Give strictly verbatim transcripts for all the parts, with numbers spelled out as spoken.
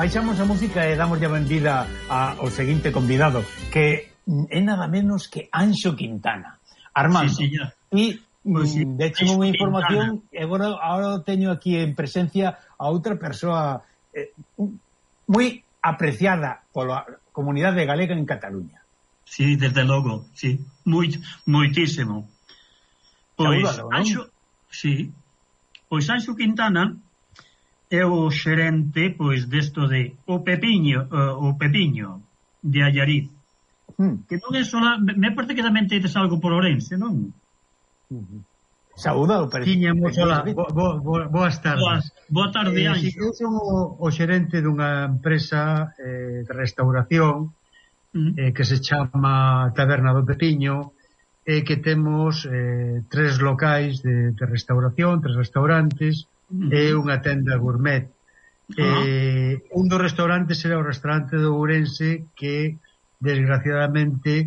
baixamos a música e damos ya benvida ao seguinte convidado, que é nada menos que Anxo Quintana. Armando, sí, e pues, sí, décheme unha información, e agora, agora teño aquí en presencia a outra persoa eh, moi apreciada pola comunidade galega en Cataluña. Sí, desde logo, sí, moi, moitísimo. Pois, Saúdalo, ¿no? Anxo, sí, pois Anxo Quintana é o xerente, pois, desto de o Pepiño, uh, o Pepiño de Allariz. Hmm. Que non é sola, me parece que tamén tedes algo por Ourense, non? Uh-huh. Saúda, o Tiñamos, hola, bo, bo, bo, boas tardes. Boas, boa tarde, eh, Anxo. Si eu son o, o xerente dunha empresa eh, de restauración uh-huh. eh, que se chama Taberna do Pepiño, e eh, que temos eh, tres locais de, de restauración, tres restaurantes uh-huh. e unha tenda gourmet. Uh-huh. Eh, un dos restaurantes era o restaurante de Ourense que desgraciadamente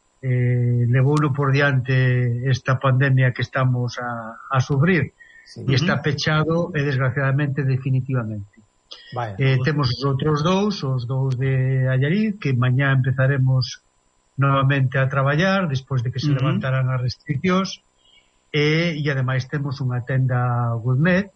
eh, levouno por diante esta pandemia que estamos a, a sufrir sí. e está pechado e desgraciadamente definitivamente. Vaya, eh, temos os outros dous, os dous de Allariz, que mañá empezaremos novamente a traballar despois de que se uh-huh. levantaran as restriccións, e, e ademais temos unha tenda gourmet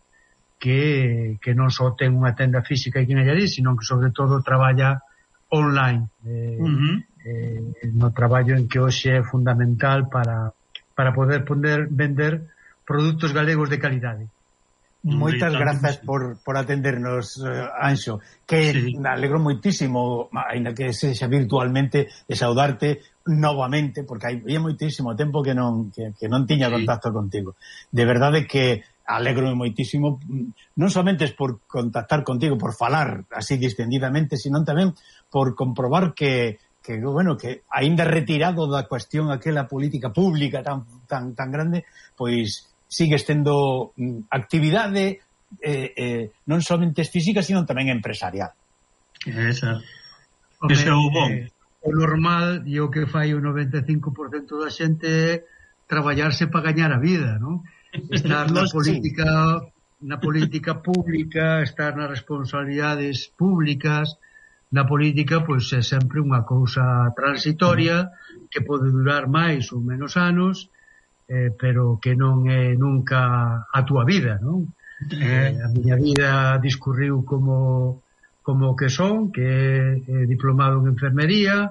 que, que non só ten unha tenda física aquí en Allariz, sino que sobre todo traballa online eh, uh-huh. eh, no traballo en que hoxe é fundamental para, para poder poder vender produtos galegos de calidade. Moitas grazas por, por atendernos, uh, Anxo, que sí. me alegro moitísimo, ainda que sexa virtualmente, de saudarte novamente, porque hai moitísimo tempo que non que, que non tiña sí. contacto contigo. De verdade que alegro moitísimo, non somente es por contactar contigo, por falar así distendidamente, sino tamén por comprobar que, que bueno, que aínda retirado da cuestión aquela política pública tan tan tan grande, pois sigues tendo actividade eh, eh, non somente física, sino tamén empresarial. Esa. Ese é o bom. Eh, o normal e o que fai o noventa e cinco por cento da xente é traballarse para gañar a vida, non? Estar na política na política pública, estar nas responsabilidades públicas, na política, pois é sempre unha cousa transitoria que pode durar máis ou menos anos, eh, pero que non é nunca a túa vida, non? Eh, a miña vida discurriu como como que son, que é diplomado en enfermería,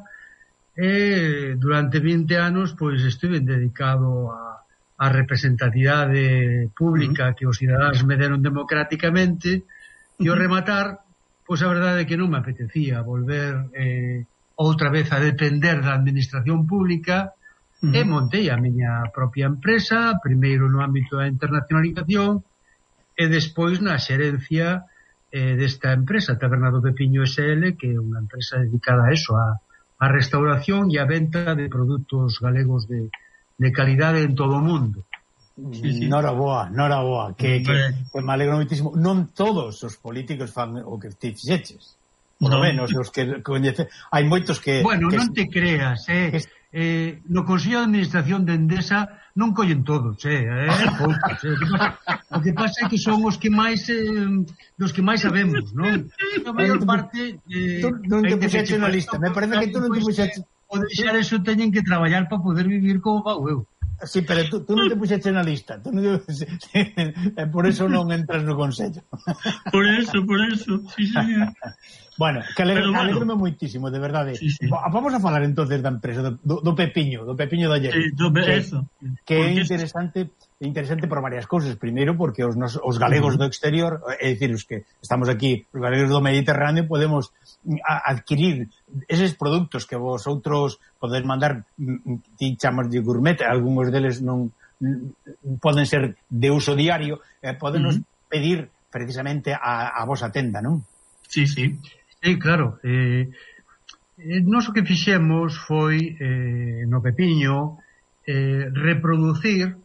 e durante vinte anos pois estuve dedicado a a representatividade pública uh-huh. que os cidadáns me deron democráticamente, e ao rematar, pois a verdade é que non me apetecía volver eh, outra vez a depender da administración pública, uh-huh. e montei a miña propia empresa, primeiro no ámbito da internacionalización, e despois na xerencia eh, desta empresa, Taberna do Pepiño S L, que é unha empresa dedicada a eso, a, a restauración e a venta de produtos galegos de de calidade en todo o mundo. Sí, sí. Nora boa, nora boa, que, que, que me alegro moitísimo. Non todos os políticos fan o que ti fixeches, por lo no. menos os que coñece. Hai moitos que... Bueno, que non te creas, eh, que... eh no Consello de Administración de Endesa non collen todos, eh, eh poucos, eh. O, que pasa, o que pasa é que son os que máis eh, dos que máis sabemos, non? A maior parte eh, tú non te puxeches na lista, me parece que tú non te puxeches. O deixar eso teñen que traballar para poder vivir como va eu. Sí, pero tú, tú non te puxeches na lista, tú non te... por eso non entras no Consello. Por eso, por eso, sí, sí. Bueno, que alegro, bueno. alegro moitísimo, de verdade. Sí, sí. Vamos a falar entonces da empresa, do, do Pepiño, do Pepiño de Allariz. Sí, do, que, eso. Que é interesante... interesante por varias cousas. Primeiro, porque os, nos, os galegos do exterior, é dicir, os que estamos aquí, os galegos do Mediterráneo, podemos a, adquirir eses produtos que vos outros poden mandar, ti chamas de gourmet, algúns deles non poden ser de uso diario, eh, podenos uh-huh. pedir precisamente a, a vosa tenda, non? Sí, sí. Sí, claro. Eh, eh, nos o que fixemos foi eh, no Pepiño eh, reproducir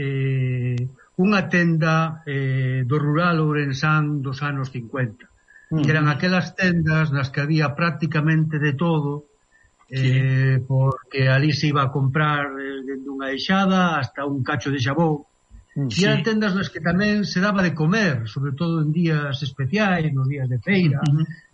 Eh, unha tenda eh, do rural ourensán dos anos cincuenta, mm. que eran aquelas tendas nas que había prácticamente de todo, eh, sí. porque ali se iba a comprar eh, dende unha eixada hasta un cacho de xabón, mm, e eran sí. tendas nas que tamén se daba de comer, sobre todo en días especiais, nos días de feira, mm-hmm.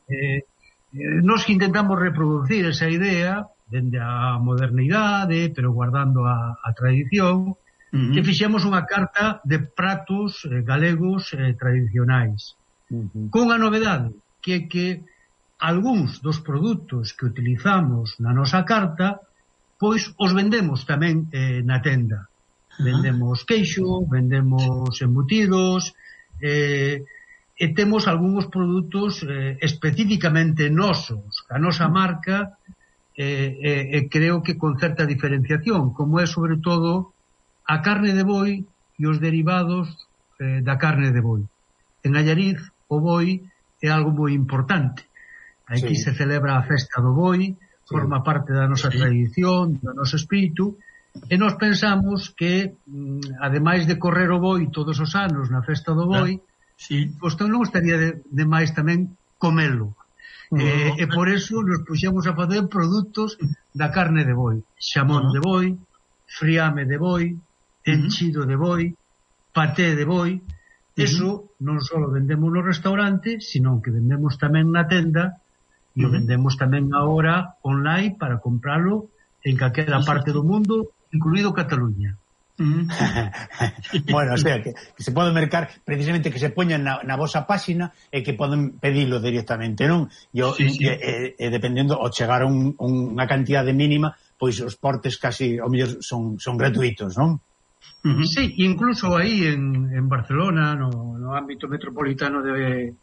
Eh, eh, nos intentamos reproducir esa idea dende a modernidade, pero guardando a, a tradición, uh-huh. que fixemos unha carta de pratos eh, galegos eh, tradicionais. Uh-huh. Cunha novedade, que que algúns dos produtos que utilizamos na nosa carta, pois os vendemos tamén eh, na tenda. Uh-huh. Vendemos queixo, vendemos embutidos, eh, e temos algúns produtos eh, especificamente nosos, a nosa marca, eh, eh, eh, creo que con certa diferenciación, como é sobre todo a carne de boi e os derivados eh, da carne de boi. En Allariz, o boi é algo moi importante. Aquí sí. se celebra a festa do boi, forma sí. parte da nosa sí. tradición, do noso espírito, e nós pensamos que, ademais de correr o boi todos os anos na festa do boi, sí. pois non estaría de, de máis tamén comelo. Uh-huh. Eh, e por eso nos puxemos a facer produtos da carne de boi, xamón uh-huh. de boi, friame de boi, enchido uh-huh. de boi, paté de boi. Uh-huh. Eso non só vendemos no restaurante, sino que vendemos tamén na tenda e uh-huh. o vendemos tamén agora online para compralo en calquera parte do mundo, incluído Cataluña. Uh-huh. Bueno, o sea, que, que se pode mercar precisamente que se poñan na, na vosa páxina e que poden pedilo directamente, non? E, sí, sí. e, e, e dependendo, o chegar a un, unha cantidade mínima, pois os portes casi, ao mellor, son, son gratuitos, non? Uh-huh. Sí, incluso aí en, en Barcelona, no, no ámbito metropolitano de,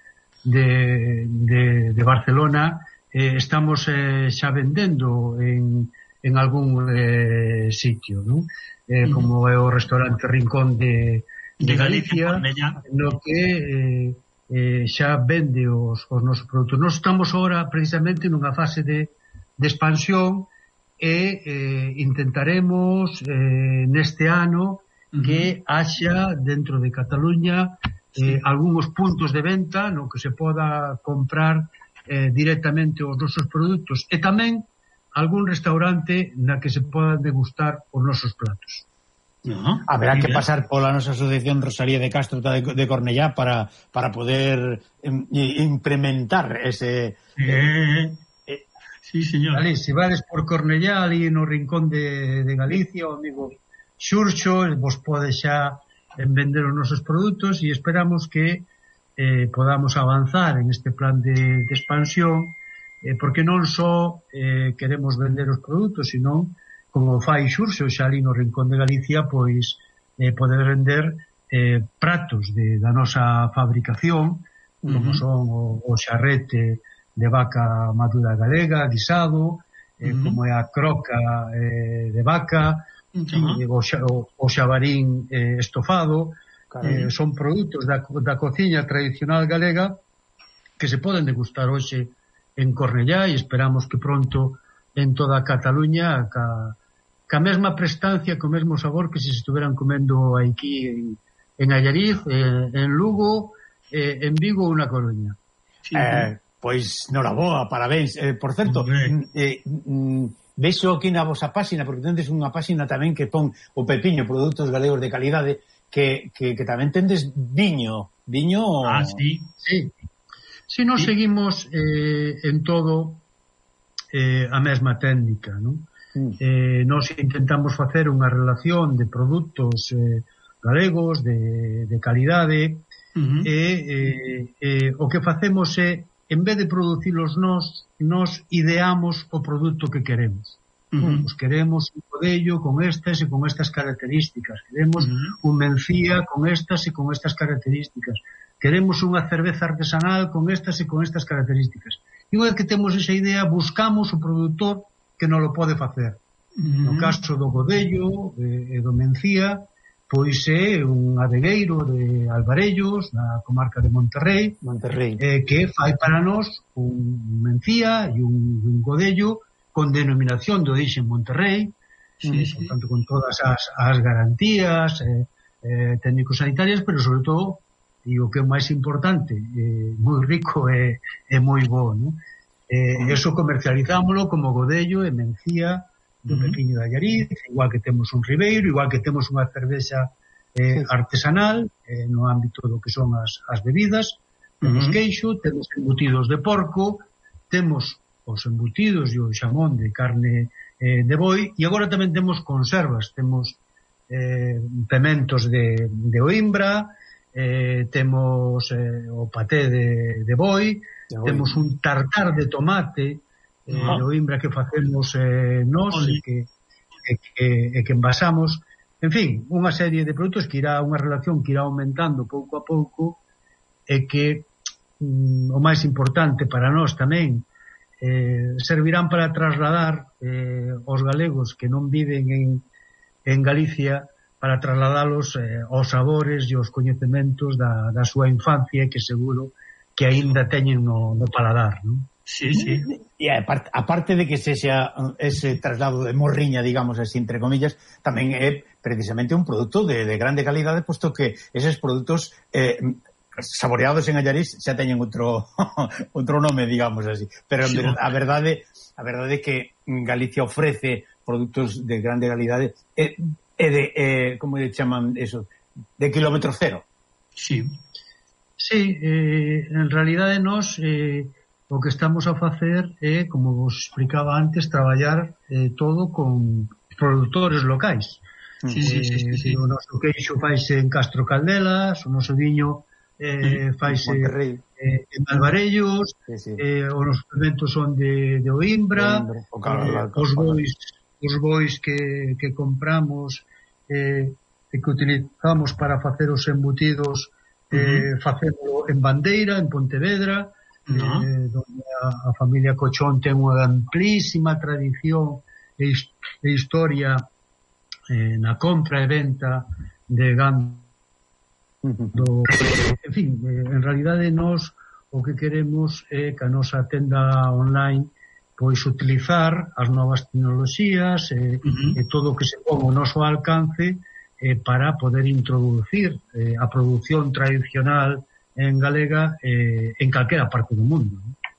de, de, de Barcelona, eh, estamos eh, xa vendendo en, en algún eh, sitio, non? Eh, como é o restaurante Rincón de, de Galicia, no que eh, eh, xa vende os, os nosos produtos. Nós estamos agora precisamente nunha fase de, de expansión e eh, intentaremos eh, neste ano uh-huh. que haxa dentro de Cataluña eh, sí. algúns puntos de venta no que se poda comprar eh, directamente os nosos produtos e tamén algún restaurante na que se podan degustar os nosos platos. Uh-huh. Haberá que pasar pola nosa asociación Rosalía de Castro de, de Cornellá para, para poder em, implementar ese... Eh, eh, sí, señor. Ali, se vades por Cornellá, ali no rincón de, de Galicia, o amigo Xurxo, vos pode xa vender os nosos produtos e esperamos que eh, podamos avanzar en este plan de, de expansión, eh, porque non só eh, queremos vender os produtos, sino, como fai Xurxo xa ali no rincón de Galicia, pois eh, poder vender eh, pratos de, da nosa fabricación, uh-huh. como son o, o xarrete de vaca madura galega, guisado, eh, uh-huh. como é a croca eh, de vaca, uh-huh. eh, o, xa, o, o xabarín eh, estofado, eh, son produtos da, da cociña tradicional galega que se poden degustar hoxe en Cornellá e esperamos que pronto en toda a Cataluña ca, ca mesma prestancia, co mesmo sabor que se estuveran comendo aquí en, en Allariz, eh, en Lugo, eh, en Vigo ou na Coruña. Sí, eh, pois, noraboa, parabéns. Eh, por certo, eh, mm, vexo aquí na vosa páxina, porque tendes unha páxina tamén que pon o pepiño, produtos galegos de calidade, que, que, que tamén tendes viño. Viño... Ah, sí. Sí. Si nos sí. seguimos eh, en todo eh, a mesma técnica, non? Mm. Eh, nos intentamos facer unha relación de produtos eh, galegos de, de calidade uh-huh. e eh, eh, o que facemos é, en vez de producirlos nós, nos ideamos o produto que queremos. Uh-huh. Nos queremos un codello con estas e con estas características, queremos uh-huh. un mencía con estas e con estas características, queremos unha cerveza artesanal con estas e con estas características. E unha vez que temos esa idea, buscamos o produtor que non lo pode facer. Uh-huh. No caso do godello e do mencía, pois é un adegueiro de Alvarellos, na comarca de Monterrey, Monterrey. Eh, que fai para nós un mencía e un, un godello con denominación de origen Monterrey, sí, sí. Tanto con todas as, as garantías eh, eh, técnico-sanitarias, pero sobre todo, e o que é máis importante, eh, moi rico e, e moi bo, ¿no? Eh, uh-huh. Eso comercializámoslo como godello e mencía do uh-huh. Pepiño de Allariz, igual que temos un ribeiro, igual que temos unha cervexa eh, sí. artesanal eh, no ámbito do que son as, as bebidas, Temos uh-huh. queixo, temos embutidos de porco, temos os embutidos e o xamón de carne eh, de boi, e agora tamén temos conservas, temos eh, pementos de, de oimbra, eh, temos eh, o paté de, de boi, de temos un tartar de tomate eh, uh-huh. de oimbra que facemos eh, nos e que, e, que, e que envasamos. En fin, unha serie de produtos que irá, unha relación que irá aumentando pouco a pouco e que mm, o máis importante para nós tamén eh, servirán para trasladar eh, os galegos que non viven en, en Galicia, para trasladalos eh, aos sabores e aos coñecementos da, da súa infancia, que seguro que aínda teñen no, no paladar, non? Sí, sí. E aparte, aparte de que sexa ese traslado de morriña, digamos así, entre comillas, tamén é precisamente un produto de, de grande calidade, posto que eses produtos eh, saboreados en Allariz xa teñen outro outro nome, digamos así. Pero sí. a verdade a verdade é que Galicia ofrece produtos de grande calidade e, e de, eh, como le chaman eso, de kilómetro cero. Sí. Sí, eh, en realidade nós... Eh, o que estamos a facer é, como vos explicaba antes, traballar eh, todo con produtores locais. Sí, sí, sí, sí, sí. O noso queixo faise en Castro Caldelas, o noso viño eh, faise eh, en Alvarellos, sí, sí. Eh, os nosos pementos son de, de Oimbra, de o eh, os bois, os bois que, que compramos eh, e que utilizamos para facer os embutidos, eh, uh-huh. facémolo en Bandeira, en Pontevedra, No. Eh, donde a, a familia Cochón ten unha amplísima tradición e, e historia eh, na compra e venta de gando. Do, en fin, eh, en realidade nós o que queremos é que a nosa tenda online pois utilizar as novas tecnoloxías eh, uh-huh. e todo o que se pon ao noso alcance eh, para poder introducir eh, a produción tradicional en galega eh, en calquera parte do mundo.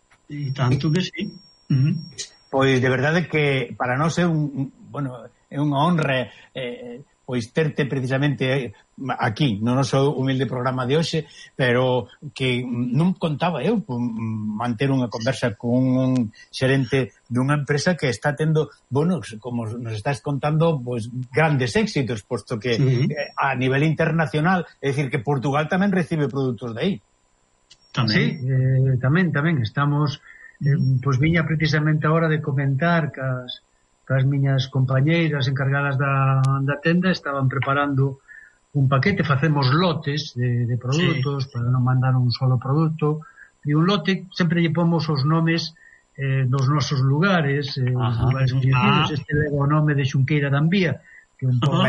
E tanto que sí. Uh-huh. Pois de verdade que para nós é un, bueno, é unha honra eh, pois terte precisamente aquí no noso humilde programa de hoxe, pero que non contaba eu manter unha conversa con un xerente dunha empresa que está tendo, bueno, como nos estás contando, pois grandes éxitos, posto que sí. eh, a nivel internacional, é dicir que Portugal tamén recibe produtos de aí. Tamén. Sí, eh, tamén, tamén estamos eh, pois viña precisamente a hora de comentar que as as miñas compañeiras encargadas da, da tenda estaban preparando un paquete, facemos lotes de, de produtos, sí. para non mandar un solo produto, e un lote sempre lle pomos os nomes eh, dos nosos lugares, eh, os lugares conhecidos. Ah. Este leva o nome de Xunqueira da Envía, que é un pouco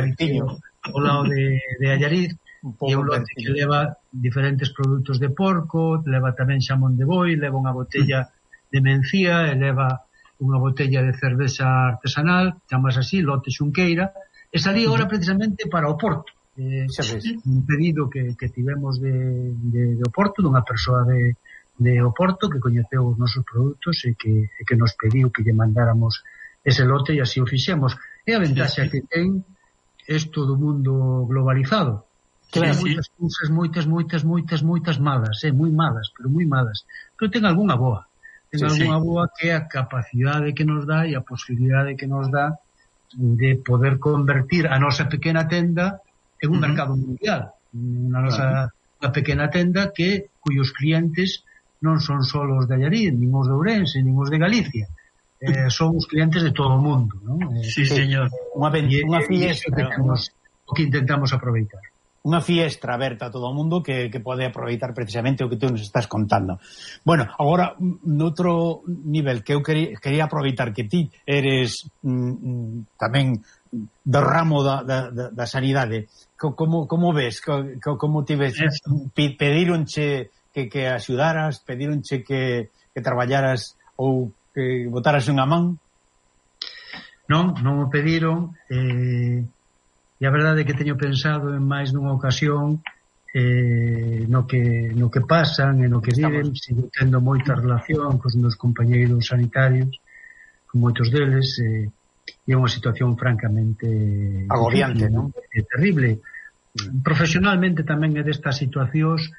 ao lado de, de Allariz, e un lote que leva diferentes produtos de porco, leva tamén xamón de boi, leva unha botella de mencía, e leva unha botella de cerveza artesanal, chamas así, lote Xunqueira, e salí agora precisamente para o Porto. Eh, un pedido que, que tivemos de, de, de Oporto, dunha persoa de, de Oporto que coñeceu os nosos produtos e que, e que nos pediu que lle mandáramos ese lote, e así o fixemos. E a ventaxa que ten isto do mundo globalizado. Claro, sí, moitas cousas, moitas, moitas, moitas, moitas malas, eh, moi malas, pero moi malas. Pero ten algunha boa. Ten sí, algunha sí. boa que é a capacidade que nos dá e a posibilidade que nos dá de poder convertir a nosa pequena tenda en un uh-huh. mercado mundial. Unha nosa claro. pequena tenda que cuyos clientes non son só os de Allariz, nin os de Ourense, nin os de Galicia. Eh, son os clientes de todo o mundo, non? Eh, sí, señor. Unha, unha fiesta que temos, o que intentamos aproveitar. Unha fiestra aberta a todo o mundo que, que pode aproveitar precisamente o que tú nos estás contando. Bueno, agora, noutro nivel que eu quería, quería aproveitar que ti eres mm, tamén do ramo da, da, da sanidade. Como, como ves? Como ti ves? Pedironche que, que axudaras? Pedironche que, que traballaras ou que botaras unha man? Non, non o pediron. Eh... E a verdade é que teño pensado en máis dunha ocasión eh, no, que, no que pasan e no que viven. Sigo tendo moita relación cos meus compañeiros sanitarios, con moitos deles, eh, e é unha situación francamente agobiante, non? É terrible. Profesionalmente tamén é destas situacións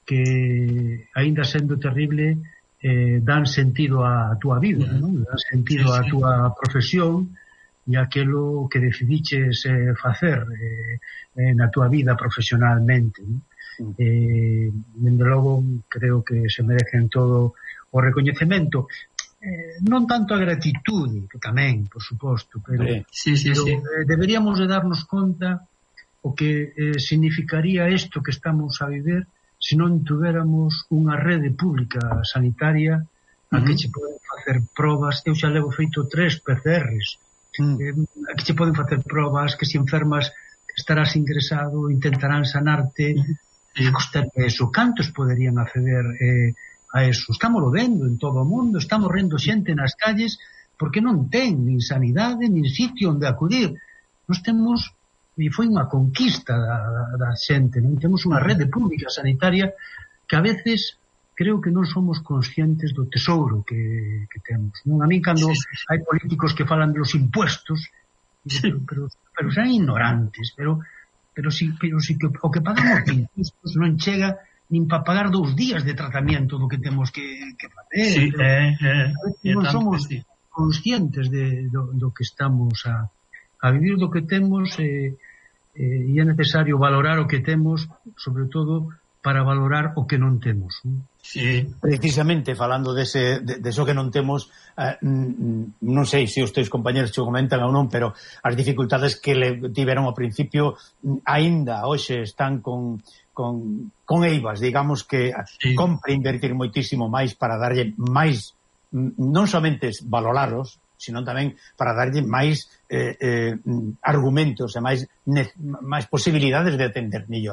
que, aínda sendo terrible, eh, dan sentido á túa vida, non? Dan sentido á túa profesión e aquilo que decidiches eh, facer eh, eh, na túa vida profesionalmente, non? Eh, dende logo creo que se merecen todo o recoñecemento, eh, non tanto a gratitude, que tamén, por suposto, pero, sí, sí, pero sí. Eh, deberíamos de darnos conta o que eh, significaría isto que estamos a viver se non tuviéramos unha rede pública sanitaria a uh-huh. que che poden facer probas. Eu xa levo feito tres P C Rs uh-huh. eh, a que che poden facer probas, que se enfermas estarás ingresado, intentarán sanarte uh-huh. e costaría eso. Cantos poderían acceder eh, a eso? Estamos vendo en todo o mundo, estamos rendo xente nas calles porque non ten nin sanidade nin sitio onde acudir. Nos temos, e foi unha conquista da, da xente, non temos unha rede pública sanitaria que a veces creo que non somos conscientes do tesouro que, que temos, non? A mí cando sí, sí, sí. hai políticos que falan dos impuestos, sí. pero, pero, pero son ignorantes, pero pero si, pero si que, o que pagamos de impuestos non chega nin para pagar dous días de tratamento do que temos que, que facer. Sí, eh, eh, a veces non somos sí. conscientes de, do, do que estamos a, a vivir, do que temos e eh, e é necesario valorar o que temos, sobre todo para valorar o que non temos. Sí. Precisamente falando dese, de, de eso que non temos, eh, non sei se os teus compañeros xo comentan ou non, pero as dificultades que le tiveron ao principio aínda hoxe están con, con, con eivas, digamos que sí. compre invertir moitísimo máis para darlle máis, non somente valorarlos, sino tamén para darlle máis eh, eh, argumentos e máis, máis posibilidades de atender mellor.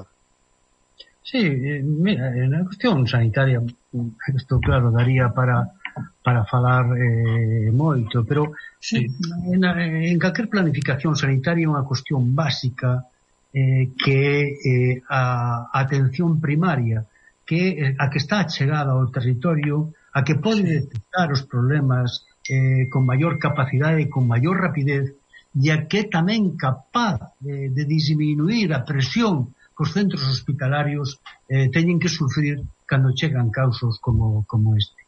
Sí, eh, mira, na cuestión sanitaria isto claro, daría para para falar eh, moito, pero sí. en, en calquer planificación sanitaria é unha cuestión básica eh, que eh, a atención primaria, que a que está chegada ao territorio, a que pode detectar os problemas Eh, con maior capacidade e con maior rapidez, e a que tamén capaz de, de disminuir a presión que os centros hospitalarios eh, teñen que sufrir cando chegan casos como, como este.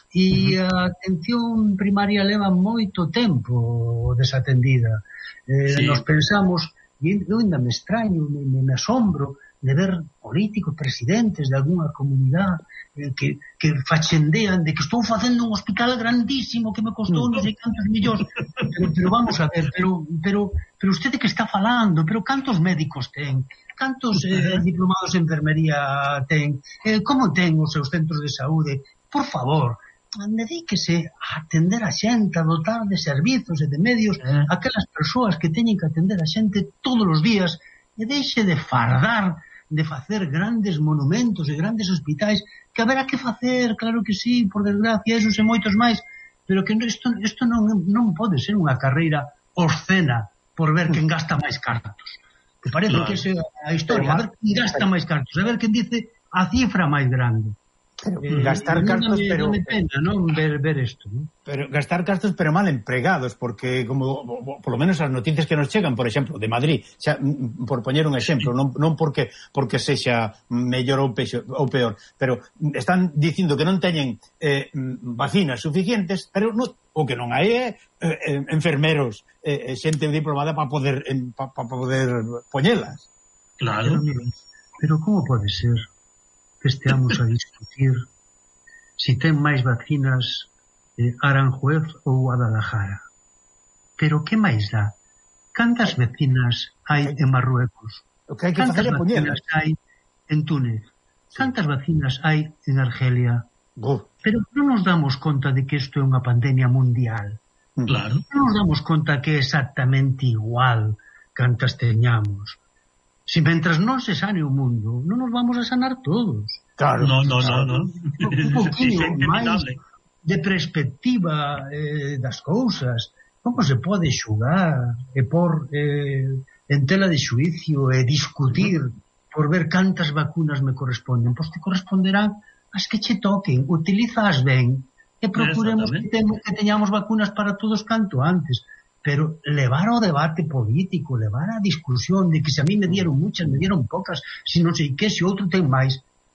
E a atención primaria leva moito tempo desatendida. Eh, sí. Nos pensamos, e eu ainda me extraño, me, me asombro de ver políticos, presidentes de alguna comunidade eh, que, que fachendean de que estou facendo un hospital grandísimo que me costou non sei cantos millóns, pero, pero vamos a ver, pero, pero, pero usted que está falando, pero cantos médicos ten, cantos eh, diplomados en enfermería ten, eh, como ten os seus centros de saúde? Por favor, dedíquese a atender a xente, a dotar de servizos e de medios a aquelas persoas que teñen que atender a xente todos os días, e deixe de fardar de facer grandes monumentos e grandes hospitais, que haberá que facer, claro que sí, por desgracia, esos e moitos máis, pero que isto, isto non, non pode ser unha carreira obscena por ver quen gasta máis cartos. Que parece claro. que é a historia, a ver quen gasta máis cartos, a ver quen dice a cifra máis grande. Pero eh, gastar cartos, pero non me pena, non ver, ver isto, ¿no? Pero gastar cartos pero mal empregados, porque como por lo menos as noticias que nos chegan, por exemplo, de Madrid, xa, por poñer un exemplo, non, non porque porque sexa mellor ou, pexo, ou peor, pero están dicindo que non teñen eh, vacinas suficientes, pero no, o que non hai é eh, enfermeros, eh, xente diplomada para poder eh, para pa poder poñelas. Claro. Pero, mira, pero como pode ser que esteamos a discutir si ten máis vacinas eh, Aranjuez ou Guadalajara? Pero que máis dá? Cantas vacinas hai en Marruecos? Cantas vacinas hai en Túnez? Cantas vacinas hai en Argelia? Pero non nos damos conta de que isto é unha pandemia mundial. Claro. Non nos damos conta que é exactamente igual cantas teñamos. Si mentras non se sane o mundo, non nos vamos a sanar todos. Claro. No, no, no, no. Un poquinho máis de perspectiva eh, das cousas. Como se pode xugar e por eh, en tela de xuicio e discutir por ver cantas vacunas me corresponden? Pois te corresponderán as que che toquen. Utilízaas ben e procuremos que, ten, que teñamos vacunas para todos canto antes. Pero levar ao debate político, levar á discusión de que se a mí me dieron muchas, me dieron pocas, si non sei que, se outro ten máis,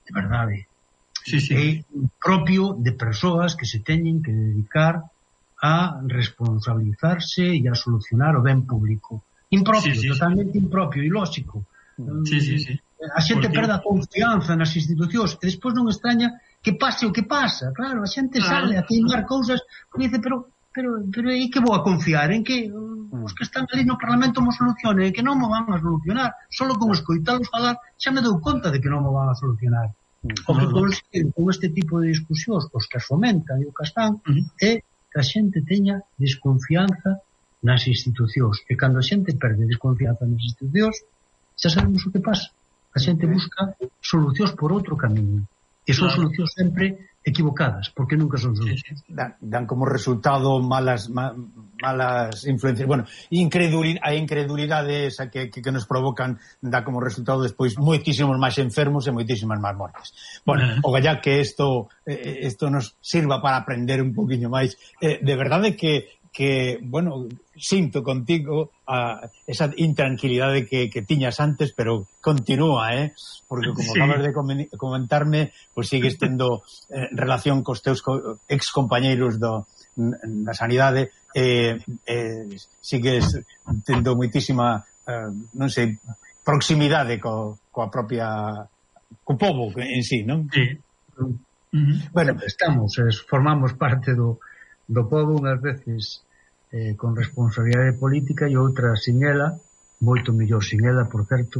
de verdade. Sí, sí. É propio de persoas que se teñen que dedicar a responsabilizarse e a solucionar o ben público. Impropio, sí, sí, totalmente sí. impropio, ilóxico. Sí, sí, sí. A xente Porque... perda confianza nas institucións e despois non extraña que pase o que pasa. Claro, a xente claro. sale a queimar cousas e dice, pero pero, pero e que vou a confiar? En que os que están ali no Parlamento mo solucionen? Que non mo van a solucionar. Solo con escoitalos falar xa me dou conta de que non mo van a solucionar. O que consiguen con este tipo de discusións, os que as fomentan e o que están, uh -huh. é que a xente teña desconfianza nas institucións. E cando a xente perde desconfianza nas institucións, xa sabemos o que pasa. A xente busca solucións por outro camiño. E son claro. solucións sempre equivocadas, porque nunca son solucións. Dan, dan como resultado malas ma, malas influencias. Bueno, incredulidade, a incredulidade esa que, que, que nos provocan dá como resultado despois moitísimos máis enfermos e moitísimas máis mortes. Bueno, uh -huh. o gallá que isto eh, isto nos sirva para aprender un poquinho máis. Eh, de verdade que que, bueno, sinto contigo a esa intranquilidade que, que tiñas antes, pero continúa, eh? Porque como sí. acabas de comentarme, pues sigues tendo eh, relación cos teus co ex compañeiros do, na sanidade, eh, eh, sigues tendo moitísima, eh, non sei, proximidade co, coa propia co pobo en sí, non? Sí. Uh -huh. Bueno, estamos, es, formamos parte do, do pobo unhas veces eh, con responsabilidade política e outra sin ela, moito mellor sin ela, por certo,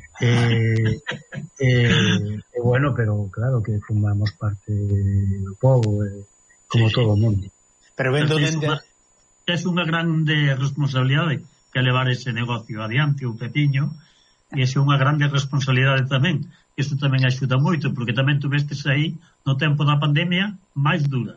e eh, eh, eh, bueno, pero claro que formamos parte do povo, eh, como sí, todo o mundo. Pero vendo dende... É unha grande responsabilidade que levar ese negocio adiante, o Petiño, e é unha grande responsabilidade tamén. Isto tamén axuda moito, porque tamén tu vestes aí, no tempo da pandemia, máis dura.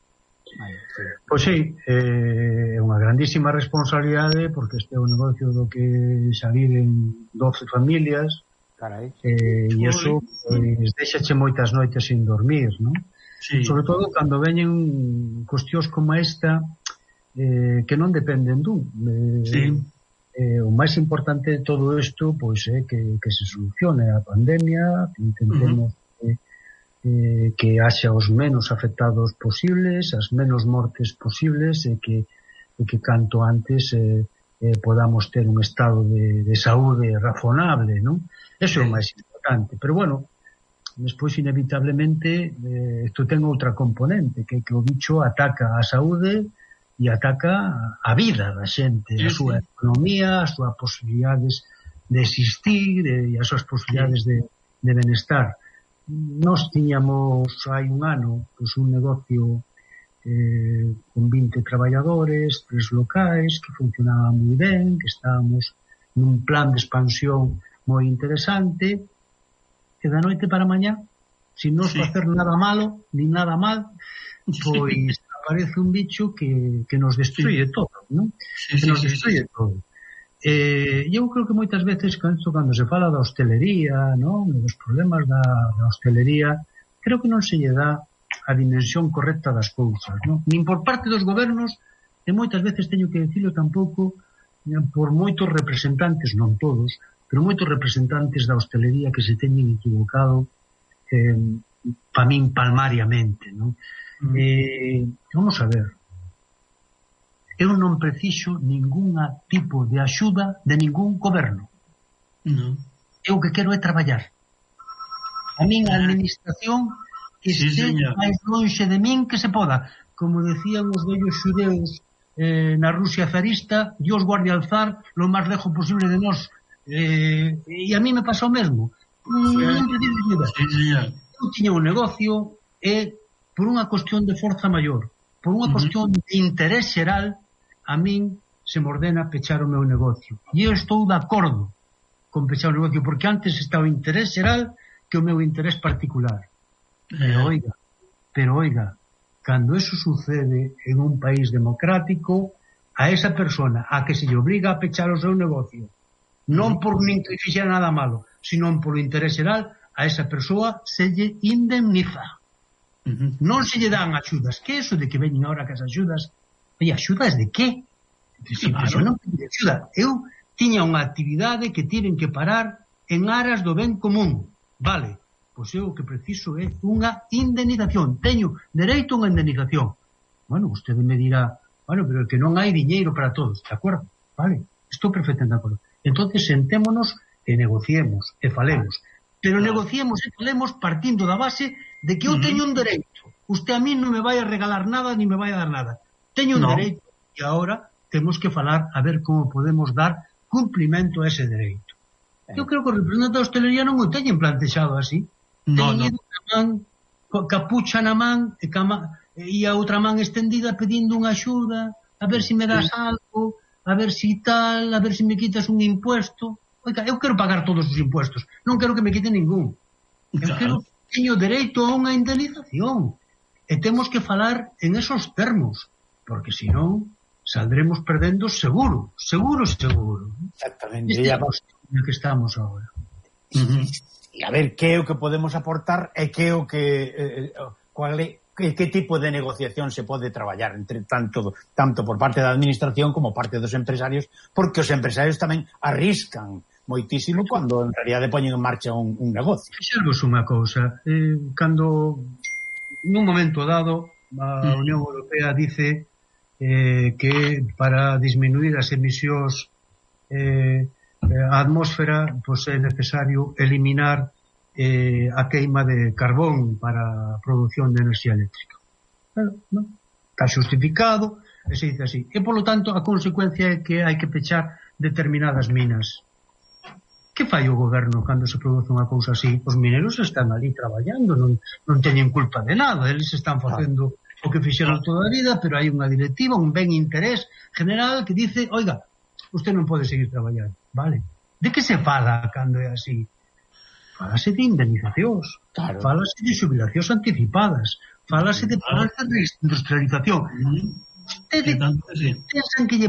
Pois sí, é unha grandísima responsabilidade, porque este é un negocio do que xa viven doce familias. Carai. Eh, e iso pues, deixache moitas noites sin dormir, non? Sí. Sobre todo cando veñen cuestións como esta eh, que non dependen dun. Eh, sí. eh, o máis importante de todo isto pois é que, que se solucione a pandemia, que intentemos uh -huh. eh, eh, que haxa os menos afectados posibles, as menos mortes posibles, e que, e que canto antes eh, eh, podamos ter un estado de, de saúde razonable, non? Eso é o máis importante. Pero bueno, despois inevitablemente eh, isto ten outra componente, que, que o bicho ataca a saúde e ataca a vida da xente, a súa economía, as súas posibilidades de existir e as súas posibilidades de, de benestar. Nós tiñamos hai un ano pues, un negocio eh, con vinte traballadores, tres locais que funcionaba moi ben, que estábamos nun plan de expansión moi interesante, e da noite para mañá, sin non sí. facer nada malo ni nada mal, pois sí. aparece un bicho que, que nos destruye sí. todo, ¿no? Sí, que sí, nos sí, destruye sí. todo. Eh, eu creo que moitas veces cando, cando se fala da hostelería, ¿no? dos problemas da, da hostelería, creo que non se lle dá a dimensión correcta das cousas, ¿no? Nin por parte dos gobernos, e moitas veces teño que decirlo tampouco por moitos representantes, non todos, pero moitos representantes da hostelería que se teñen equivocado eh, pa min palmariamente, ¿no? Mm. Eh, vamos a ver, eu non preciso ningún tipo de axuda de ningún goberno. No. Eu que quero é traballar. A min a administración que sí, este señor. máis lonxe de min que se poda. Como decían os vellos xudeus eh, na Rusia zarista, Dios guarde al zar lo máis lejos posible de nós. Eh, e a mí me pasou mesmo. Sí. Non preciso axuda. Sí, eu tiña un negocio e por unha cuestión de forza maior, por unha uh -huh. cuestión de interés xeral, a min se me ordena pechar o meu negocio. E eu estou de acordo con pechar o negocio, porque antes estaba o interés xeral que o meu interés particular. Pero oiga, pero oiga, cando eso sucede en un país democrático, a esa persona a que se lle obriga a pechar o seu negocio, non por nin que fixera nada malo, sino por o interés xeral, a esa persoa se lle indemniza. Uh -huh. Non se lle dan axudas. Que eso de que veñen ahora que as axudas, e axudas de que? Sí, claro. Non pide axuda. Eu tiña unha actividade que tiven que parar en aras do ben común. Vale, pois eu o que preciso é unha indemnización, teño dereito a unha indemnización. Bueno, vostede me dirá, bueno, pero que non hai diñeiro para todos, de acordo? Vale, estou perfectamente de acordo. Entonces sentémonos e negociemos, e falemos. Pero negociemos e falemos partindo da base de que eu teño un dereito. Usted a mí non me vai a regalar nada, ni me vai a dar nada. Teño un no. dereito, e agora temos que falar a ver como podemos dar cumplimento a ese dereito. Eu creo que o representante da hostelería non o teñen plantexado así. No, teñen no. man, capucha na man e, cama, e a outra man extendida pedindo unha axuda, a ver se si me das sí. algo, a ver si tal, a ver se si me quitas un impuesto. Oiga, eu quero pagar todos os impuestos, non quero que me quiten ningún. Eu claro. quero teño dereito a unha indemnización. E temos que falar en esos termos, porque senón saldremos perdendo seguro, seguro, seguro. Exactamente. Este é o que estamos agora. Uh-huh. E a ver, que é o que podemos aportar e que é o que eh, cual é, que, que tipo de negociación se pode traballar entre tanto tanto por parte da administración como parte dos empresarios, porque os empresarios tamén arriscan moitísimo cando en realidade poñen en marcha un, un negocio. Fixervos unha cousa, eh, cando nun momento dado a Unión Europea dice eh, que para disminuir as emisións eh, a atmósfera pois é necesario eliminar eh, a queima de carbón para a produción de enerxía eléctrica. Bueno, ¿no? Está justificado, e se dice así. E, polo tanto, a consecuencia é que hai que pechar determinadas minas. Que fai o goberno cando se produce unha cousa así? Os mineros están ali traballando, non, non teñen culpa de nada, eles están facendo o que fixeron toda a vida, pero hai unha directiva, un ben interés general que dice, oiga, usted non pode seguir traballando, vale? De que se fala cando é así? Fálase de indemnizacións, claro. Fálase de xubilacións anticipadas, fálase de planes de reindustrialización. Ustedes pensan que lle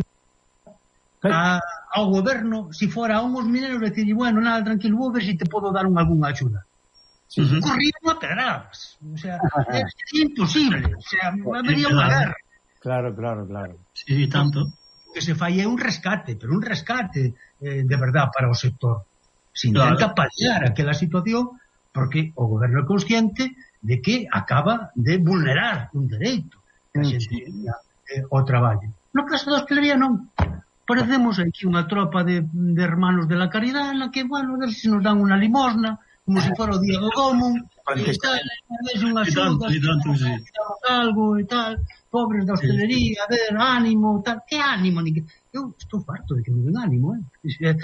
a, ao goberno, si fora a unhos mineros, decir, bueno, nada, tranquilo, vou ver se si te podo dar un algunha axuda. Sí, sí. Corrido a pedradas. O sea, é imposible. O sea, habería unha guerra. Claro, claro, claro. Sí, tanto. Que se fai é un rescate, pero un rescate eh, de verdad para o sector. Se intenta claro. paliar aquela situación porque o goberno é consciente de que acaba de vulnerar un dereito que a xente tenha eh, o traballo. No caso da hostelería non. Parecemos aquí unha tropa de, de hermanos de la caridad na que, bueno, a ver se nos dan unha limosna como se fora o día do Gomo e tal, a ver se unhas xudas algo e tal, pobres da hostelería, a ver, ánimo tal, que ánimo? Eu estou farto de que me den ánimo, eh?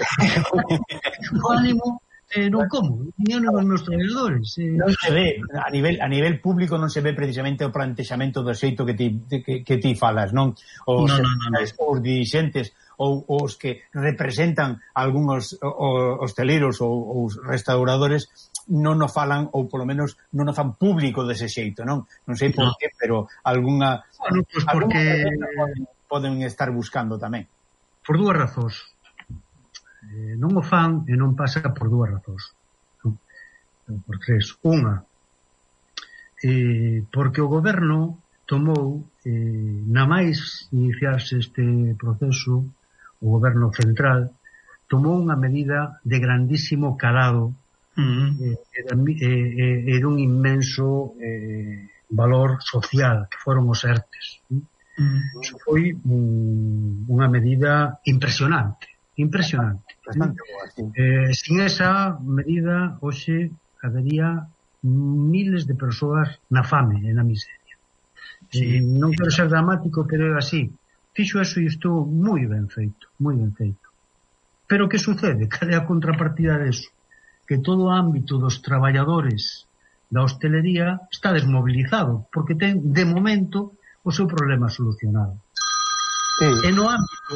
O ánimo eh, non como, non os meus traballadores. Eh. Non se ve, a nivel a nivel público non se ve precisamente o plantexamento do xeito que ti, que, que ti falas, non? Os, no, no, no, no. os dirixentes ou os que representan algúns hosteleiros ou os restauradores non o falan, ou polo menos non o fan público dese xeito, non? Non sei por no. qué, pero algunha bueno, pues porque poden, poden estar buscando tamén. Por dúas razóns. Eh, non o fan e non pasa por dúas razóns. Non? Por tres. Unha, eh, porque o goberno tomou, eh, na máis iniciarse este proceso, o goberno central tomou unha medida de grandísimo calado uh-huh. eh, e eh, dun inmenso eh, valor social, que foron os ERTES. Uh-huh. Eso foi un, unha medida impresionante, impresionante. Eh, sin esa medida, hoxe, habería miles de persoas na fame e na miseria. Sí. Eh, non quero ser dramático, pero é así. Fixo eso e estou moi ben feito, moi ben feito. Pero que sucede? Cal é a contrapartida deso? Que todo o ámbito dos traballadores da hostelería está desmobilizado, porque ten, de momento, o seu problema solucionado. Sí. E no ámbito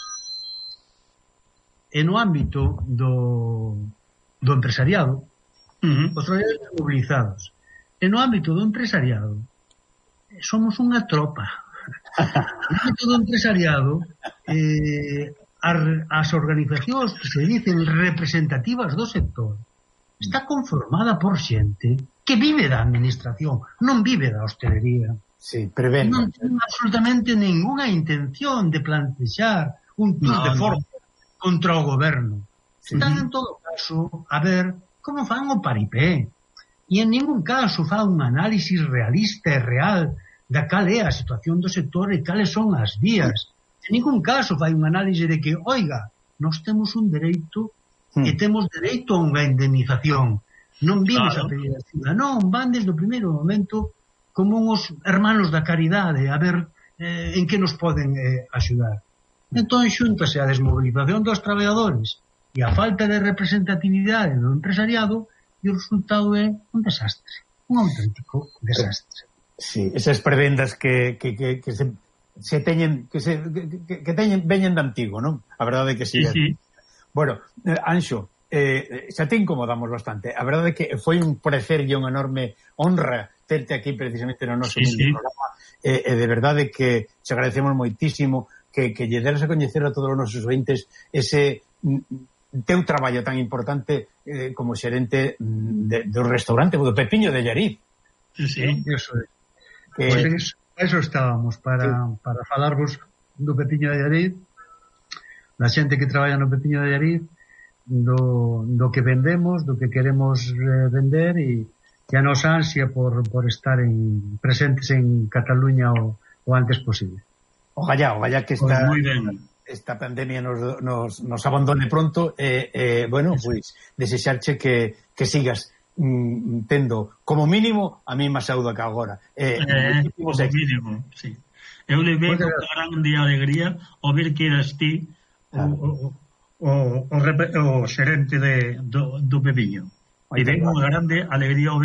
e no ámbito do, do empresariado, uh-huh. os traballadores desmobilizados. E no ámbito do empresariado, somos unha tropa. No ámbito do empresariado, eh, as organizacións que se dicen representativas do sector está conformada por xente que vive da administración, non vive da hostelería. Sí, prevén. Non ten absolutamente ninguna intención de plantexar un tour no, de forma no. contra o goberno. Sí. Están en todo caso a ver como fan o paripé. e en ningún caso fa un análisis realista e real da cal é a situación do sector e cales son as vías. En ningún caso fai un análise de que, oiga, nós temos un dereito e temos dereito a unha indemnización. Non vimos claro. a pedir axuda. Non, van desde o primeiro momento como uns hermanos da caridade a ver eh, en que nos poden eh, axudar. Entón, xuntase a desmovilización dos traballadores e a falta de representatividade do empresariado e o resultado é un desastre. Un auténtico desastre. Sí, esas prebendas que, que, que, que se, se teñen que se que, que teñen veñen de antigo, non? A verdade é que sí. sí, sí. Bueno, eh, Anxo, eh, xa te incomodamos bastante. A verdade é que foi un placer e unha enorme honra terte aquí precisamente no noso sí, sí. programa. E eh, eh, de verdade que te agradecemos moitísimo que, que lle deres a coñecer a todos os nosos ointes ese teu traballo tan importante eh, como xerente de, do restaurante do Pepiño de Allariz. Sí, sí. Eso é. Que... Pues eso, eso estábamos, para, sí. para falarvos do Pepiño de Allariz, da xente que traballa no Pepiño de Allariz, do, do que vendemos, do que queremos eh, vender e, e a nosa ansia por, por estar en, presentes en Cataluña o, o antes posible. Ojalá, ojalá que esta, pues esta pandemia nos, nos, nos abandone pronto e, eh, bueno, pois, pues, desexarche que, que sigas mm, tendo como mínimo a mesma saúde que agora. Eh, eh, como mínimo, sí. Eu le veo con grande alegría ao ver que eras ti o, o, o, o, o xerente de, do, do Pepiño. E vengo unha grande alegría ao